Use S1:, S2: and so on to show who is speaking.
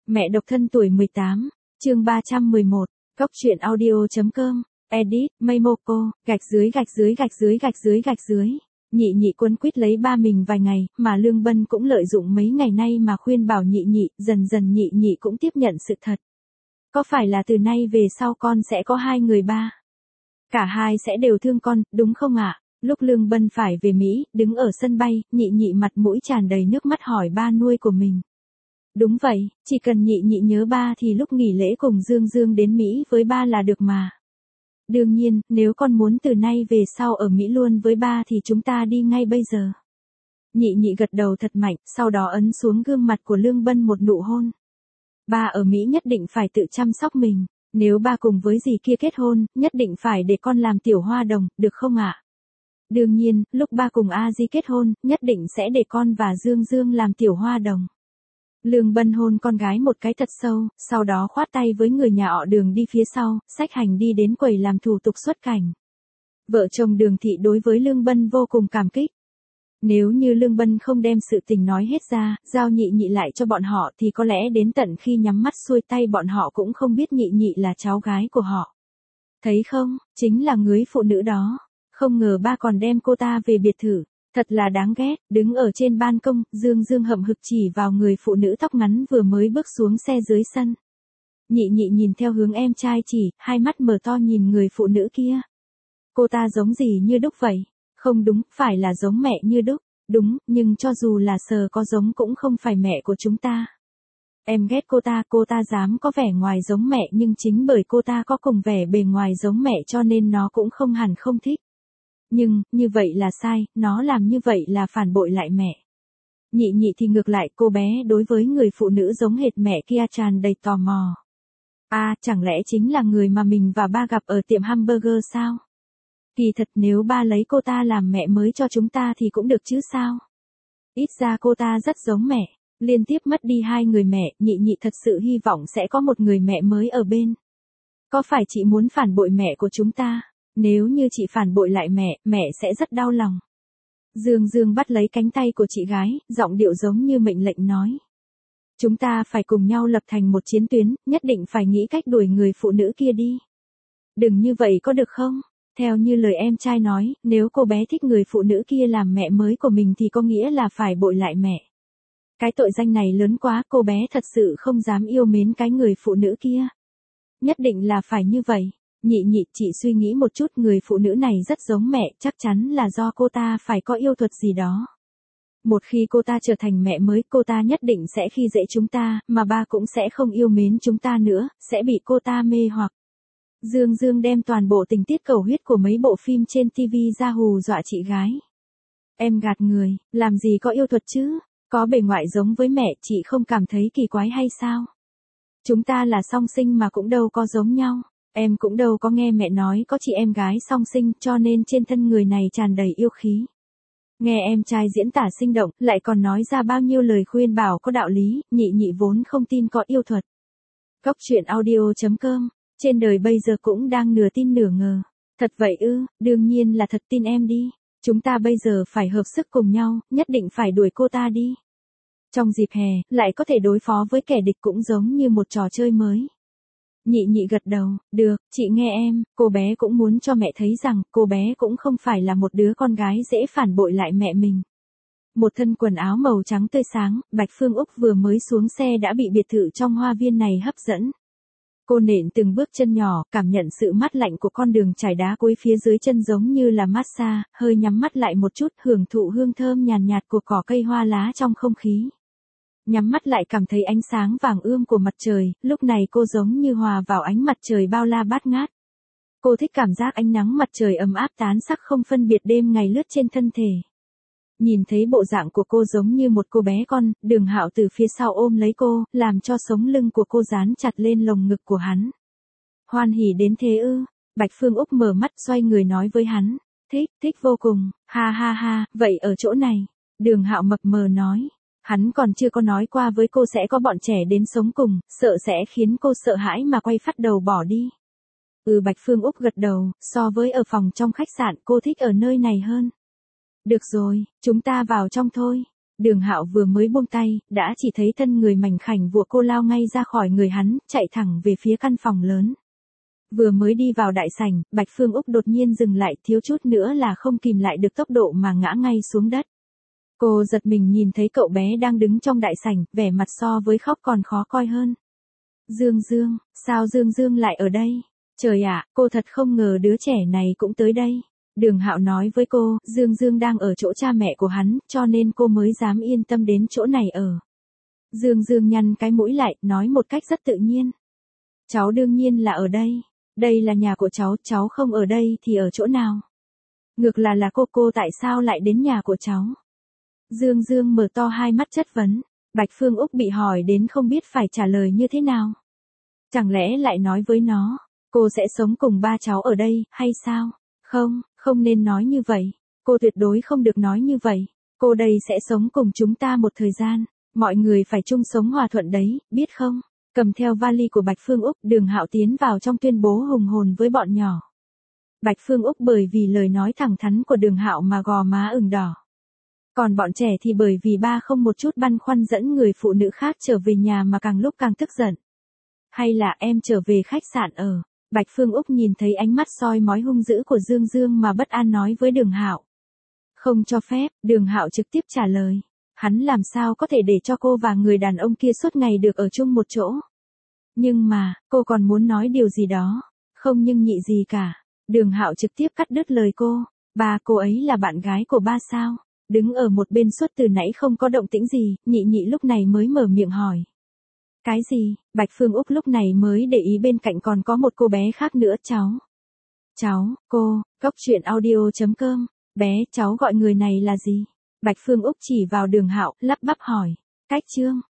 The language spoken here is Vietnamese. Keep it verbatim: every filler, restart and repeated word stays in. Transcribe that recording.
S1: Mẹ độc thân tuổi mười tám, chương ba trăm mười một, Cốc truyện audio chấm com, edit, Meimoko, gạch dưới gạch dưới gạch dưới gạch dưới gạch dưới. Nhị nhị quấn quýt lấy ba mình vài ngày, mà Lương Bân cũng lợi dụng mấy ngày nay mà khuyên bảo nhị nhị, dần dần nhị nhị cũng tiếp nhận sự thật. Có phải là từ nay về sau con sẽ có hai người ba? Cả hai sẽ đều thương con, đúng không ạ? Lúc Lương Bân phải về Mỹ, đứng ở sân bay, nhị nhị mặt mũi tràn đầy nước mắt hỏi ba nuôi của mình. Đúng vậy, chỉ cần nhị nhị nhớ ba thì lúc nghỉ lễ cùng Dương Dương đến Mỹ với ba là được mà. Đương nhiên, nếu con muốn từ nay về sau ở Mỹ luôn với ba thì chúng ta đi ngay bây giờ. Nhị nhị gật đầu thật mạnh, sau đó ấn xuống gương mặt của Lương Bân một nụ hôn. Ba ở Mỹ nhất định phải tự chăm sóc mình, nếu ba cùng với dì kia kết hôn, nhất định phải để con làm tiểu hoa đồng, được không ạ? Đương nhiên, lúc ba cùng A Di kết hôn, nhất định sẽ để con và Dương Dương làm tiểu hoa đồng. Lương Bân hôn con gái một cái thật sâu, sau đó khoát tay với người nhà họ Đường đi phía sau, xách hành đi đến quầy làm thủ tục xuất cảnh. Vợ chồng Đường Thị đối với Lương Bân vô cùng cảm kích. Nếu như Lương Bân không đem sự tình nói hết ra, giao nhị nhị lại cho bọn họ thì có lẽ đến tận khi nhắm mắt xuôi tay bọn họ cũng không biết nhị nhị là cháu gái của họ. Thấy không, chính là người phụ nữ đó. Không ngờ ba còn đem cô ta về biệt thự. Thật là đáng ghét, đứng ở trên ban công, Dương Dương hậm hực chỉ vào người phụ nữ tóc ngắn vừa mới bước xuống xe dưới sân. Nhị nhị nhìn theo hướng em trai chỉ, hai mắt mở to nhìn người phụ nữ kia. Cô ta giống gì như đúc vậy? Không đúng, phải là giống mẹ như đúc. Đúng, nhưng cho dù là sờ có giống cũng không phải mẹ của chúng ta. Em ghét cô ta, cô ta dám có vẻ ngoài giống mẹ nhưng chính bởi cô ta có cùng vẻ bề ngoài giống mẹ cho nên nó cũng không hẳn không thích. Nhưng, như vậy là sai, nó làm như vậy là phản bội lại mẹ. Nhị nhị thì ngược lại, cô bé đối với người phụ nữ giống hệt mẹ kia tràn đầy tò mò. À, chẳng lẽ chính là người mà mình và ba gặp ở tiệm hamburger sao? Kỳ thật nếu ba lấy cô ta làm mẹ mới cho chúng ta thì cũng được chứ sao? Ít ra cô ta rất giống mẹ, liên tiếp mất đi hai người mẹ, nhị nhị thật sự hy vọng sẽ có một người mẹ mới ở bên. Có phải chị muốn phản bội mẹ của chúng ta? Nếu như chị phản bội lại mẹ, mẹ sẽ rất đau lòng. Dương Dương bắt lấy cánh tay của chị gái, giọng điệu giống như mệnh lệnh nói. Chúng ta phải cùng nhau lập thành một chiến tuyến, nhất định phải nghĩ cách đuổi người phụ nữ kia đi. Đừng như vậy có được không? Theo như lời em trai nói, nếu cô bé thích người phụ nữ kia làm mẹ mới của mình thì có nghĩa là phải bội lại mẹ. Cái tội danh này lớn quá, cô bé thật sự không dám yêu mến cái người phụ nữ kia. Nhất định là phải như vậy. Nhị nhị, chị suy nghĩ một chút, người phụ nữ này rất giống mẹ, chắc chắn là do cô ta phải có yêu thuật gì đó. Một khi cô ta trở thành mẹ mới, cô ta nhất định sẽ khi dễ chúng ta, mà ba cũng sẽ không yêu mến chúng ta nữa, sẽ bị cô ta mê hoặc. Dương Dương đem toàn bộ tình tiết cầu huyết của mấy bộ phim trên ti vi ra hù dọa chị gái. Em gạt người, làm gì có yêu thuật chứ, có bề ngoài giống với mẹ, chị không cảm thấy kỳ quái hay sao? Chúng ta là song sinh mà cũng đâu có giống nhau. Em cũng đâu có nghe mẹ nói có chị em gái song sinh cho nên trên thân người này tràn đầy yêu khí. Nghe em trai diễn tả sinh động, lại còn nói ra bao nhiêu lời khuyên bảo có đạo lý, nhị nhị vốn không tin có yêu thuật. Cốc truyện audio chấm com, trên đời bây giờ cũng đang nửa tin nửa ngờ. Thật vậy ư, đương nhiên là thật, tin em đi. Chúng ta bây giờ phải hợp sức cùng nhau, nhất định phải đuổi cô ta đi. Trong dịp hè, lại có thể đối phó với kẻ địch cũng giống như một trò chơi mới. Nhị nhị gật đầu, được, chị nghe em, cô bé cũng muốn cho mẹ thấy rằng cô bé cũng không phải là một đứa con gái dễ phản bội lại mẹ mình. Một thân quần áo màu trắng tươi sáng, Bạch Phương Úc vừa mới xuống xe đã bị biệt thự trong hoa viên này hấp dẫn. Cô nện từng bước chân nhỏ, cảm nhận sự mát lạnh của con đường trải đá cuối phía dưới chân giống như là massage, hơi nhắm mắt lại một chút hưởng thụ hương thơm nhàn nhạt của cỏ cây hoa lá trong không khí. Nhắm mắt lại cảm thấy ánh sáng vàng ươm của mặt trời, lúc này cô giống như hòa vào ánh mặt trời bao la bát ngát. Cô thích cảm giác ánh nắng mặt trời ấm áp tán sắc không phân biệt đêm ngày lướt trên thân thể. Nhìn thấy bộ dạng của cô giống như một cô bé con, Đường Hạo từ phía sau ôm lấy cô, làm cho sống lưng của cô dán chặt lên lồng ngực của hắn. Hoan hỉ đến thế ư? Bạch Phương Úc mở mắt xoay người nói với hắn. Thích, thích vô cùng, ha ha ha, vậy ở chỗ này. Đường Hạo mập mờ nói. Hắn còn chưa có nói qua với cô sẽ có bọn trẻ đến sống cùng, sợ sẽ khiến cô sợ hãi mà quay phắt đầu bỏ đi. Ừ, Bạch Phương Úc gật đầu, so với ở phòng trong khách sạn cô thích ở nơi này hơn. Được rồi, chúng ta vào trong thôi. Đường Hạo vừa mới buông tay, đã chỉ thấy thân người mảnh khảnh của cô lao ngay ra khỏi người hắn, chạy thẳng về phía căn phòng lớn. Vừa mới đi vào đại sảnh, Bạch Phương Úc đột nhiên dừng lại, thiếu chút nữa là không kìm lại được tốc độ mà ngã ngay xuống đất. Cô giật mình nhìn thấy cậu bé đang đứng trong đại sảnh, vẻ mặt so với khóc còn khó coi hơn. Dương Dương, sao Dương Dương lại ở đây? Trời ạ, cô thật không ngờ đứa trẻ này cũng tới đây. Đường Hạo nói với cô, Dương Dương đang ở chỗ cha mẹ của hắn, cho nên cô mới dám yên tâm đến chỗ này ở. Dương Dương nhăn cái mũi lại, nói một cách rất tự nhiên. Cháu đương nhiên là ở đây. Đây là nhà của cháu, cháu không ở đây thì ở chỗ nào? Ngược là là cô cô tại sao lại đến nhà của cháu? Dương Dương mở to hai mắt chất vấn. Bạch Phương Úc bị hỏi đến không biết phải trả lời như thế nào. Chẳng lẽ lại nói với nó, cô sẽ sống cùng ba cháu ở đây, hay sao? Không, không nên nói như vậy. Cô tuyệt đối không được nói như vậy. Cô đây sẽ sống cùng chúng ta một thời gian. Mọi người phải chung sống hòa thuận đấy, biết không? Cầm theo vali của Bạch Phương Úc, Đường Hạo tiến vào trong tuyên bố hùng hồn với bọn nhỏ. Bạch Phương Úc bởi vì lời nói thẳng thắn của Đường Hạo mà gò má ửng đỏ. Còn bọn trẻ thì bởi vì ba không một chút băn khoăn dẫn người phụ nữ khác trở về nhà mà càng lúc càng tức giận. Hay là em trở về khách sạn ở? Bạch Phương Úc nhìn thấy ánh mắt soi mói hung dữ của Dương Dương mà bất an nói với Đường Hạo. Không cho phép, Đường Hạo trực tiếp trả lời. Hắn làm sao có thể để cho cô và người đàn ông kia suốt ngày được ở chung một chỗ. Nhưng mà, cô còn muốn nói điều gì đó. Không nhưng nhị gì cả. Đường Hạo trực tiếp cắt đứt lời cô. Ba cô ấy là bạn gái của ba sao? Đứng ở một bên suốt từ nãy không có động tĩnh gì, nhị nhị lúc này mới mở miệng hỏi. Cái gì? Bạch Phương Úc lúc này mới để ý bên cạnh còn có một cô bé khác nữa, cháu. Cháu, cô, Cốc Truyện Audio chấm com, bé, cháu gọi người này là gì? Bạch Phương Úc chỉ vào Đường Hạo, lắp bắp hỏi. Cách Trương,